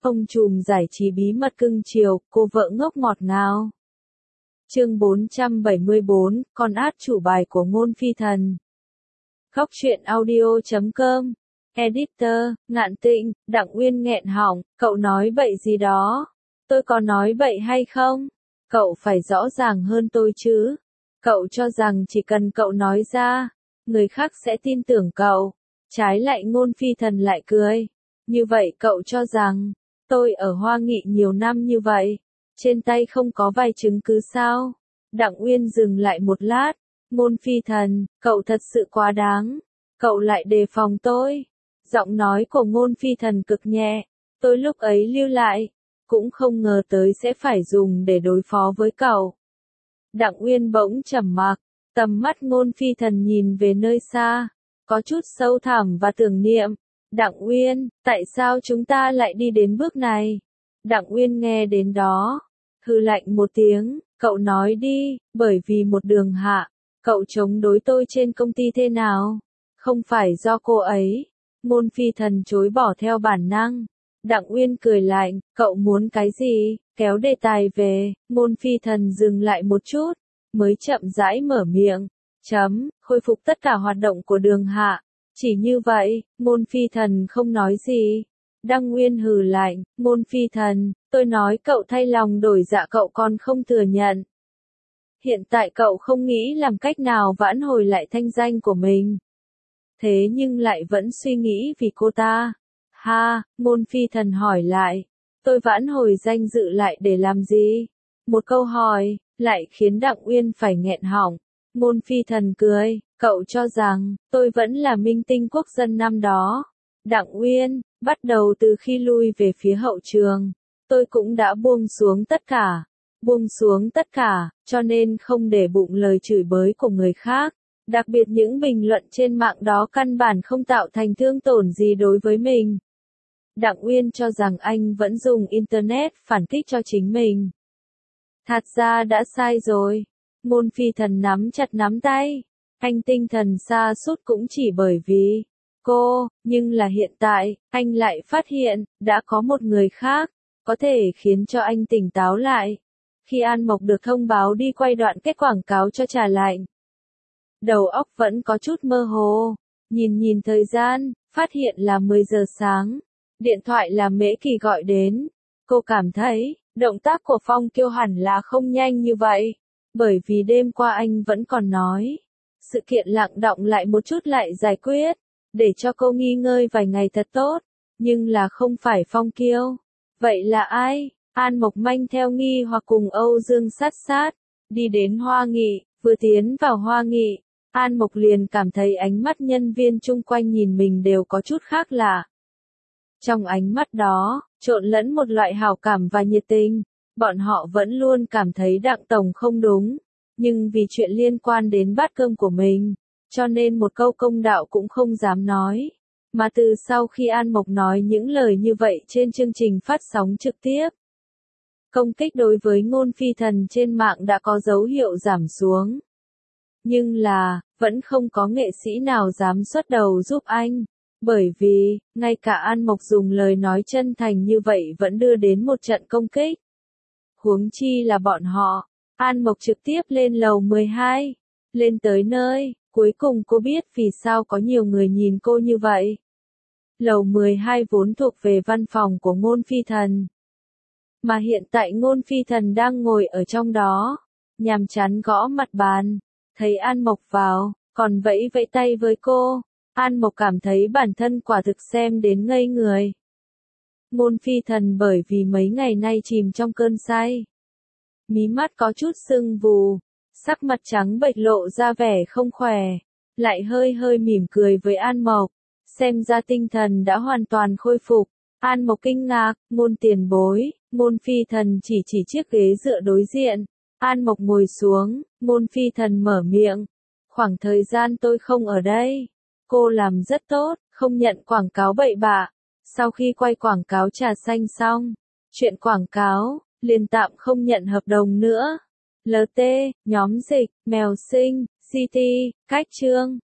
Ông trùm giải trí bí mật cưng chiều, cô vợ ngốc ngọt ngào. Chương 474, con át chủ bài của Ngôn Phi Thần. Góc truyện audio.com. Editor, Ngạn Tịnh, Đặng Uyên nghẹn họng, cậu nói bậy gì đó? Tôi có nói bậy hay không? Cậu phải rõ ràng hơn tôi chứ. Cậu cho rằng chỉ cần cậu nói ra, người khác sẽ tin tưởng cậu. Trái lại Ngôn Phi Thần lại cười. Như vậy cậu cho rằng, tôi ở Hoa Nghị nhiều năm như vậy, trên tay không có vài chứng cứ sao? Đặng Uyên dừng lại một lát. Ngôn Phi Thần, cậu thật sự quá đáng. Cậu lại đề phòng tôi. Giọng nói của Ngôn Phi Thần cực nhẹ. Tôi lúc ấy lưu lại, cũng không ngờ tới sẽ phải dùng để đối phó với cậu. Đặng Uyên bỗng trầm mặc, tầm mắt Ngôn Phi Thần nhìn về nơi xa, có chút sâu thẳm và tưởng niệm. Đặng Uyên, tại sao chúng ta lại đi đến bước này? Đặng Uyên nghe đến đó, hừ lạnh một tiếng, cậu nói đi, bởi vì một Đường Hạ, cậu chống đối tôi trên công ty thế nào? Không phải do cô ấy. Ngôn Phi Thần chối bỏ theo bản năng. Đặng Uyên cười lạnh, cậu muốn cái gì? Kéo đề tài về. Ngôn Phi Thần dừng lại một chút, mới chậm rãi mở miệng. Khôi phục tất cả hoạt động của Đường Hạ. Chỉ như vậy, Ngôn Phi Thần không nói gì. Đặng Uyên hừ lạnh, Ngôn Phi Thần, tôi nói cậu thay lòng đổi dạ cậu còn không thừa nhận. Hiện tại cậu không nghĩ làm cách nào vãn hồi lại thanh danh của mình. Thế nhưng lại vẫn suy nghĩ vì cô ta. Ha, Ngôn Phi Thần hỏi lại. Tôi vãn hồi danh dự lại để làm gì? Một câu hỏi, lại khiến Đặng Uyên phải nghẹn họng. Ngôn Phi Thần cười, cậu cho rằng, tôi vẫn là minh tinh quốc dân năm đó. Đặng Uyên, bắt đầu từ khi lui về phía hậu trường, tôi cũng đã buông xuống tất cả, cho nên không để bụng lời chửi bới của người khác. Đặc biệt những bình luận trên mạng đó căn bản không tạo thành thương tổn gì đối với mình. Đặng Uyên cho rằng anh vẫn dùng Internet phản kích cho chính mình. Thật ra đã sai rồi. Ngôn Phi Thần nắm chặt nắm tay. Anh tinh thần sa sút cũng chỉ bởi vì cô, nhưng là hiện tại, anh lại phát hiện, đã có một người khác, có thể khiến cho anh tỉnh táo lại. Khi An Mộc được thông báo đi quay đoạn kết quảng cáo cho trà lạnh, đầu óc vẫn có chút mơ hồ. Nhìn thời gian, phát hiện là 10 giờ sáng. Điện thoại là Mễ Kỳ gọi đến. Cô cảm thấy, động tác của Phong Kiêu hẳn là không nhanh như vậy. Bởi vì đêm qua anh vẫn còn nói. Sự kiện lặng đọng lại một chút lại giải quyết. Để cho cô nghỉ ngơi vài ngày thật tốt. Nhưng là không phải Phong Kiêu. Vậy là ai? An Mộc manh theo nghi hoặc cùng Âu Dương sát. Đi đến Hoa Nghị, vừa tiến vào Hoa Nghị. An Mộc liền cảm thấy ánh mắt nhân viên chung quanh nhìn mình đều có chút khác lạ. Trong ánh mắt đó, trộn lẫn một loại hảo cảm và nhiệt tình. Bọn họ vẫn luôn cảm thấy Đặng Tổng không đúng. Nhưng vì chuyện liên quan đến bát cơm của mình, cho nên một câu công đạo cũng không dám nói. Mà từ sau khi An Mộc nói những lời như vậy trên chương trình phát sóng trực tiếp, công kích đối với Ngôn Phi Thần trên mạng đã có dấu hiệu giảm xuống. Nhưng là, vẫn không có nghệ sĩ nào dám xuất đầu giúp anh. Bởi vì, ngay cả An Mộc dùng lời nói chân thành như vậy vẫn đưa đến một trận công kích. Huống chi là bọn họ. An Mộc trực tiếp lên lầu 12. Lên tới nơi, cuối cùng cô biết vì sao có nhiều người nhìn cô như vậy. Lầu 12 vốn thuộc về văn phòng của Ngôn Phi Thần. Mà hiện tại Ngôn Phi Thần đang ngồi ở trong đó, nhàm chán gõ mặt bàn. Thấy An Mộc vào, còn vẫy vẫy tay với cô. An Mộc cảm thấy bản thân quả thực xem đến ngây người. Ngôn Phi Thần bởi vì mấy ngày nay chìm trong cơn say. Mí mắt có chút sưng vù, sắc mặt trắng bệch lộ ra vẻ không khỏe. Lại hơi mỉm cười với An Mộc. Xem ra tinh thần đã hoàn toàn khôi phục. An Mộc kinh ngạc, Ngôn tiền bối. Ngôn Phi Thần chỉ chiếc ghế dựa đối diện. An Mộc ngồi xuống, Ngôn Phi Thần mở miệng. Khoảng thời gian tôi không ở đây, cô làm rất tốt, không nhận quảng cáo bậy bạ. Sau khi quay quảng cáo trà xanh xong, chuyện quảng cáo, liền tạm không nhận hợp đồng nữa. LT, nhóm dịch, Mèo Sinh, CT, Cách Trương,